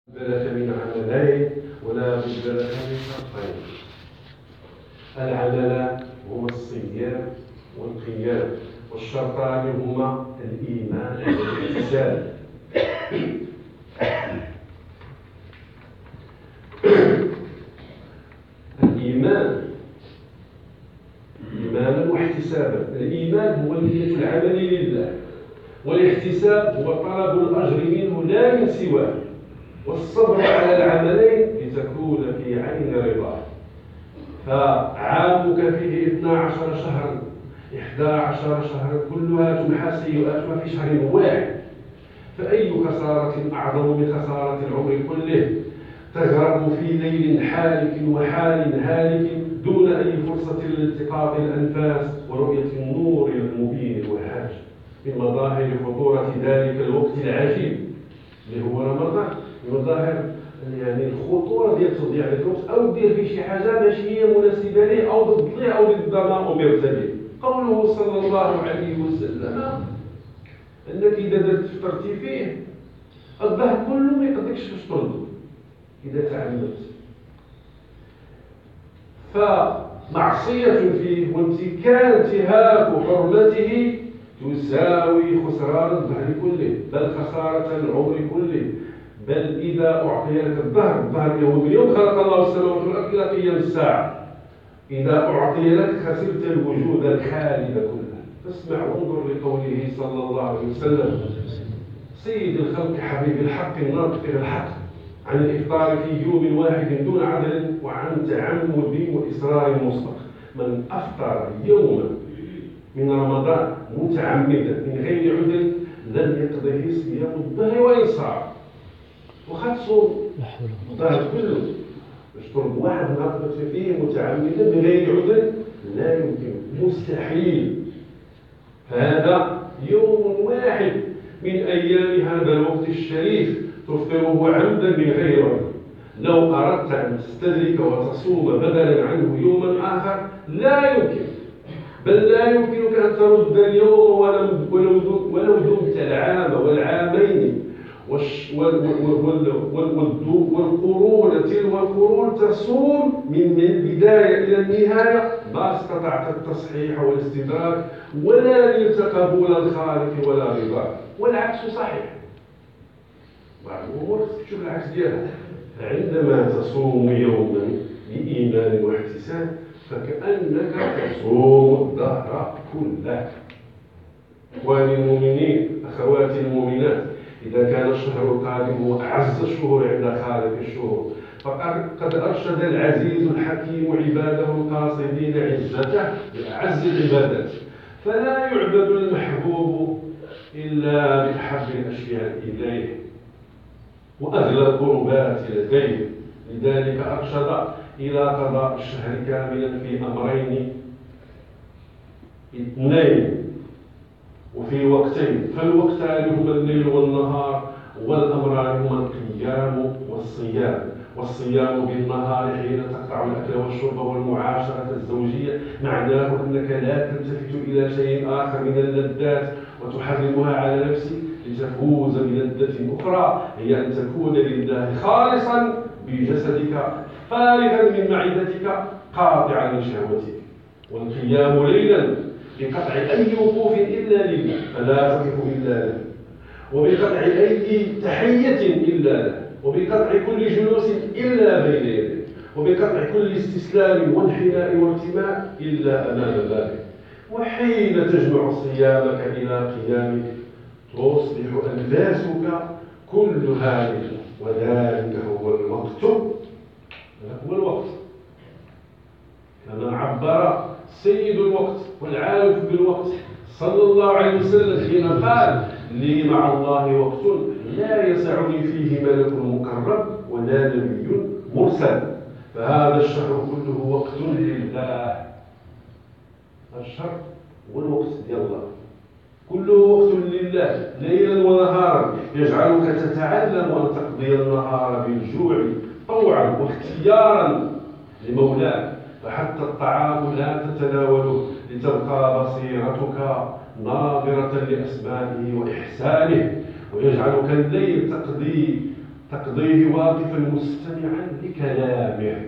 لك من عملين ولا بد لك من شرطين. العمل هو الصيام والقيام، والشرطان هما الإيمان والاحتساب. الإيمان إيمانا واحتسابا. الإيمان هو نية العمل لله، والاحتساب هو طلب الأجر منه لا من سواه، والصبر على العملين لتكون في عين رضاه. فعامك فيه 12 شهرا 11 شهرا كلها تمحى سيئاتها في شهر واحد، فأي خسارة أعظم من خسارة العمر كله تغرق في ليل حالك وحال هالك دون أي فرصة لالتقاط الأنفاس ورؤية النور المبين الوهاج. من مظاهر خطورة ذلك الوقت العجيب اللي هو رمضان، من مظاهر يعني الخطورة ديال تضييع الوقت أو دير فيه شي حاجة ماشي هي مناسبة ليه أو ضد ليه أو ضد ما أمرت به. قوله صلى الله عليه وسلم أنك إذا فطرتي فيه الظهر كله ما يقدرش باش ترد إذا تعمدت. فمعصية فيه وامتكان انتهاك حرمته تساوي خسران الظهر كله، بل خسارة العمر كله. بل إذا أعطي لك الظهر يوم خلق الله السماوات والأرض إلى قيام الساعة، إذا أعطي لك خسرت الوجود الخالد كله. فاسمع وانظر لقوله صلى الله عليه وسلم سيد الخلق حبيب الحق الناطق بالحق عن الإفطار في يوم واحد دون عدل وعن تعمد وإصرار مسبق. من أفطر يوما من رمضان متعمدا من غير عذر لم يقضه صيام الدهر وإن صار. وخا تصوم الدهر كله باش ترد واحد غلط فيه متعمدا من غير عذر لا يمكن، مستحيل. هذا يوم واحد من أيام هذا الوقت الشريف تفطره عمدا من غير عذر. لو أردت أن تستدرك وتصوم بدلا عنه يوما آخر لا يمكن، بل لا يمكنك أن ترد اليوم ولو دمت العام والعامين والقرون تلو القرون تصوم من البداية إلى النهاية ما استطعت التصحيح والاستدراك ولا نلت قبول الخالق ولا رضاه. والعكس صحيح، بعض الأمور تشوف العكس ديالها. عندما تصوم يوما بإيمان واحتساب فكأنك تصوم الدهر كله. إخواني المؤمنين، أخواتي المؤمنات، إذا كان الشهر القادم هو أعز الشهور عند خالق الشهور فقد أرشد العزيز الحكيم عباده القاصدين عزته بأعز العبادات. فلا يعبد المحبوب إلا بأحب الأشياء إليه وأغلى القربات لديه. لذلك أرشد إلى قضاء الشهر كاملا في أمرين اثنين وفي وقتين، فالوقتان هما الليل والنهار، والأمران هما القيام والصيام. والصيام بالنهار حين تقطع الأكل والشرب والمعاشرة الزوجية معناه أنك لا تلتفت إلى شيء آخر من اللذات وتحرمها على نفسك لتفوز بلذة أخرى هي أن تكون لله خالصا بجسدك فارغا من معدتك قاطعا لشهوتك. والقيام ليلا بقطع أي وقوف إلا لله فلا تقف إلا له، وبقطع أي تحية إلا له، وبقطع كل جلوس إلا بين يديه، وبقطع كل استسلام وانحناء وارتماء إلا أمام بابه. وحين تجمع صيامك إلى قيامك تصبح أنفاسك كلها لله، وذلك هو الوقت. كما عبر سيد الوقت والعارف بالوقت صلى الله عليه وسلم حين قال لي مع الله وقت لا يسعني فيه ملك مقرب ولا نبي مرسل. فهذا الشهر كله وقت لله. الشهر والوقت ديال الله كله وقت لله ليلا ونهارا، يجعلك تتعلم أن تقضي النهار بالجوع طوعا واختيارا لمولاك، فحتى الطعام لا تتناوله لتبقى بصيرتك ناظرة لأسمائه وإحسانه، ويجعلك الليل تقضي تقضيه واقفا مستمعا لكلامه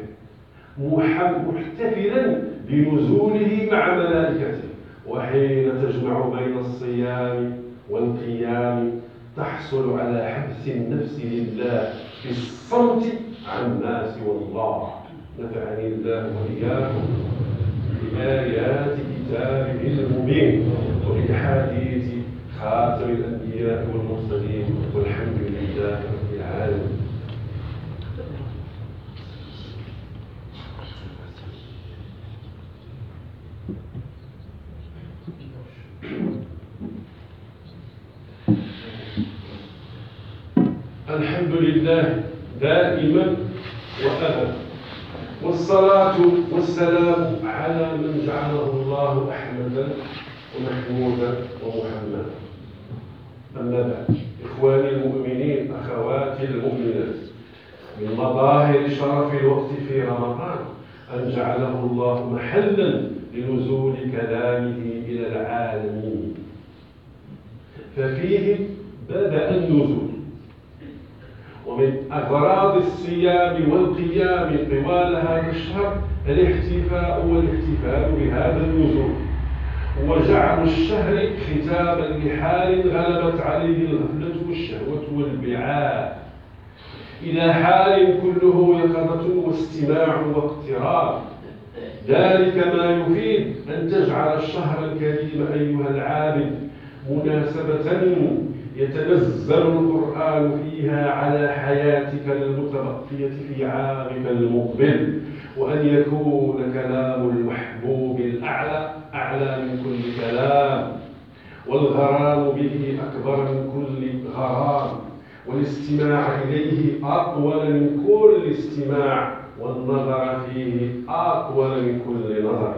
محتفلا بنزوله مع ملائكته. وحين تجمع بين الصيام والقيام تحصل على حبس النفس لله في الصمت عن الناس والله. نفعني الله وإياكم بآيات كتابه المبين وبأحاديث خاتم الأنبياء والمرسلين، والحمد لله رب العالمين. الحمد لله دائما وأبدا، والصلاة والسلام على من جعله الله أحمدا ومحمودا ومحمدا. أما بعد، إخواني المؤمنين، أخواتي المؤمنات، من مظاهر شرف الوقت في رمضان أن جعله الله محلا لنزول كلامه إلى العالمين، ففيه بدأ النزول. ومن أغراض الصيام والقيام طوال هذا الشهر الاحتفاء والاحتفال بهذا النزول، وجعل الشهر ختاما لحال غلبت عليه الغفلة والشهوة والبعاد، إلى حال كله يقظة واستماع واقتراب. ذلك ما يفيد أن تجعل الشهر الكريم أيها العابد مناسبة يتنزل القرآن فيها على حياتك المتبقية في عامك المقبل، وأن يكون كلام المحبوب الأعلى أعلى من كل كلام، والغرام به أكبر من كل غرام، والاستماع إليه أطول من كل استماع، والنظر فيه أطول من كل نظر.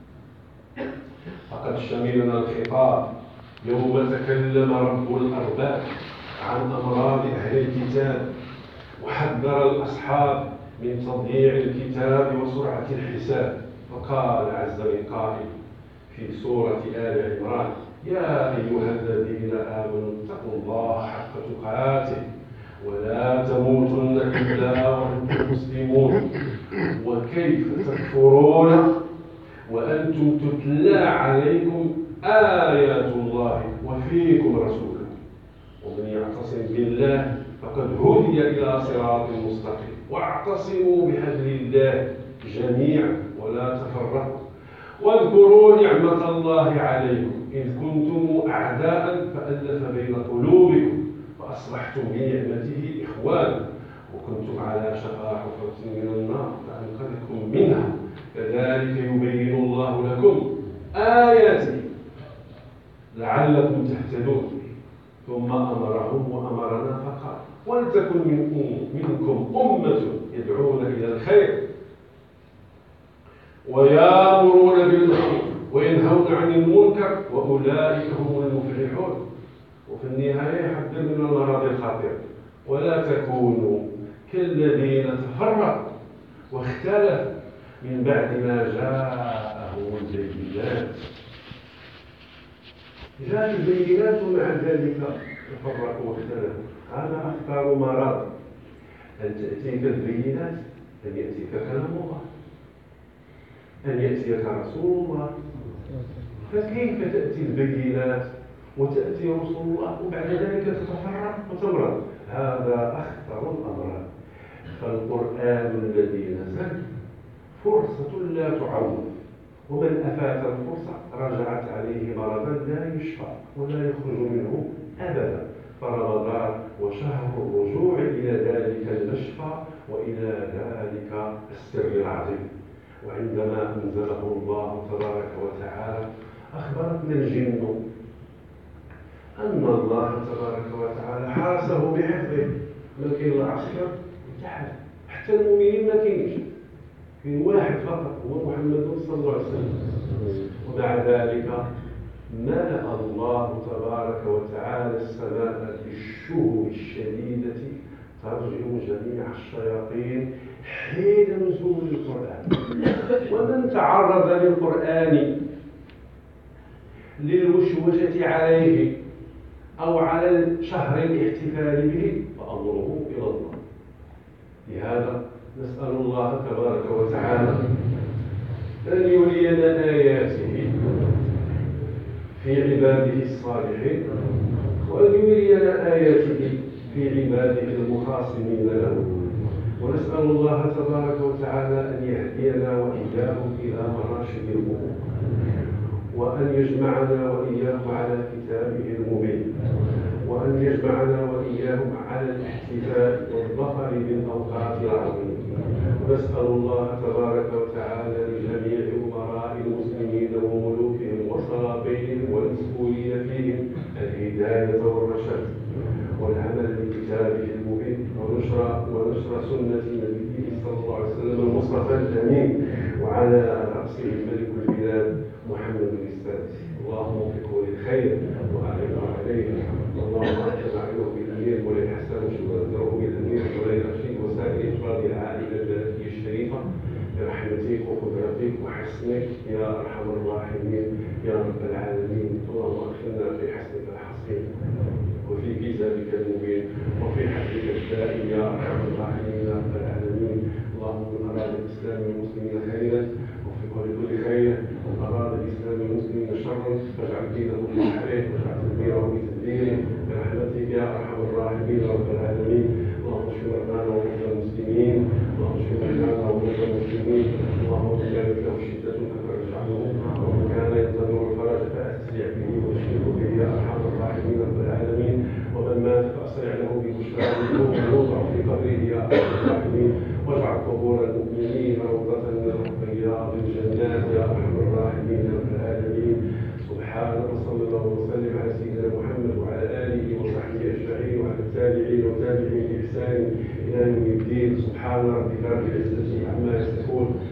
فقد شملنا الخطاب يوم تكلم رب الأرباب عن أمراض أهل الكتاب، وحذر الأصحاب من تضييع الكتاب وسرعة الحساب، فقال عز من قائل في سورة آل عمران: يا أيها الذين آمنوا اتقوا الله حق تقاته ولا تموتن إلا وأنتم مسلمون، وكيف تكفرون وأنتم تتلى عليكم آيات الله وفيكم رسوله، ومن يعتصم بالله فقد هدي إلى صراط مستقيم، واعتصموا بحبل الله جميعا ولا تفرقوا، واذكروا نعمة الله عليكم إذ كنتم أعداء فألف بين قلوبكم فأصبحتم بنعمته إخوانا، وكنتم على شفا حفرة من النار فأنقذكم منها، كذلك يبين الله لكم آياته لعلكم تهتدون. ثم أمرهم وأمرنا فقال: ولتكن منكم أمة يدعون إلى الخير ويأمرون بالمعروف وينهون عن المنكر وأولئك هم المفلحون. وفي النهاية يحذر من المرض الخطير: ولا تكونوا كالذين تفرقوا واختلفوا من بعد ما جاءهم البينات. جاءت البينات ومع ذلك تفرقوا واختلفوا. هذا أخطر مرض، أن تأتيك البينات، أن يأتيك كلام الله، أن يأتيك رسول الله. فكيف تأتي البينات وتأتي رسول الله وبعد ذلك تتفرق وتمرض؟ هذا أخطر الأمراض. فالقرآن الذي نزل فرصة لا تعوض، ومن أفات الفرصة رجعت عليه مرضا لا يشفى ولا يخرج منه أبدا. فرمضان وشهر الرجوع إلى ذلك المشفى وإلى ذلك السر العظيم. وعندما أنزله الله تبارك وتعالى أخبرتنا الجن أن الله تبارك وتعالى حرسه بحفظه. ما كاين العسكر يتحد، حتى المؤمنين ما كاينش، كاين واحد فقط هو محمد صلى الله عليه وسلم. ومع ذلك ملأ الله تبارك وتعالى السماء بالشهب الشديدة ترجم جميع الشياطين حين نزول القرآن. ومن تعرض للقرآن للوشوشة عليه أو على شهر الاحتفال به فأمره إلى الله. نسأل الله تبارك وتعالى أن يرينا آياته في عباده الصالحين، وأن يرينا آياته في عباده المخاصمين له. ونسأل الله تبارك وتعالى أن يهدينا وإياهم إلى مراشد الأمور، وأن يجمعنا وإياهم على كتابه المبين، وأن يجمعنا وإياهم على الاحتفاء والظفر بالأوقات العظيمة. نسأل الله تبارك وتعالى لجميع أمراء المسلمين وملوكهم وسلاطينهم والمسؤولين فيهم الهداية والرشاد، والعمل بكتابه المبين، ونشر سنة نبيه صلى الله عليه وسلم المصطفى الأمين، وعلى رأسه ملك البلاد محمد السادس. اللهم وفقه للخير وأعلمه عليه، اللهم اجمعه بالأمير مولاي الحسن وشكره بالأمير مولاي الرشيد وسائر أفراد العائلة البلدية الشريفة برحمتك وقدرتك وحسنك يا أرحم الراحمين يا رب العالمين. اللهم أدخلنا في حسنك الحصين وفي كتابك المبين وفي حفظك الدائم يا أرحم الراحمين يا رب العالمين. اللهم من أراد الإسلام والمسلمين خيرا وفقه لكل خير، ومن أراد الإسلام والمسلمين شرا فاجعل دينه بحره واجعل تدبيره بتدبيره برحمتك يا أرحم الراحمين يا رب العالمين. اللهم اشف مرضانا ومرضى المسلمين، اللهم اشف مرضانا ومرضى المسلمين. اللهم من كانت له شدة ففرج عنه، ومن كان ينتظر الفرج فأسرع به واشفه به يا أرحم الراحمين يا رب العالمين. ومن مات فأسرع له ببشرى ووضع في قبره يا أرحم الراحمين، واجعل قبور المؤمنين روضة من رياض الجنات يا أرحم الراحمين يا رب العالمين. سبحانك وصلى الله وسلم على سيدنا محمد وعلى آله وصحبه أجمعين وعلى التابعين وتابعين بإحسان إلى يوم الدين. سبحان ربك رب العزة عما يصفون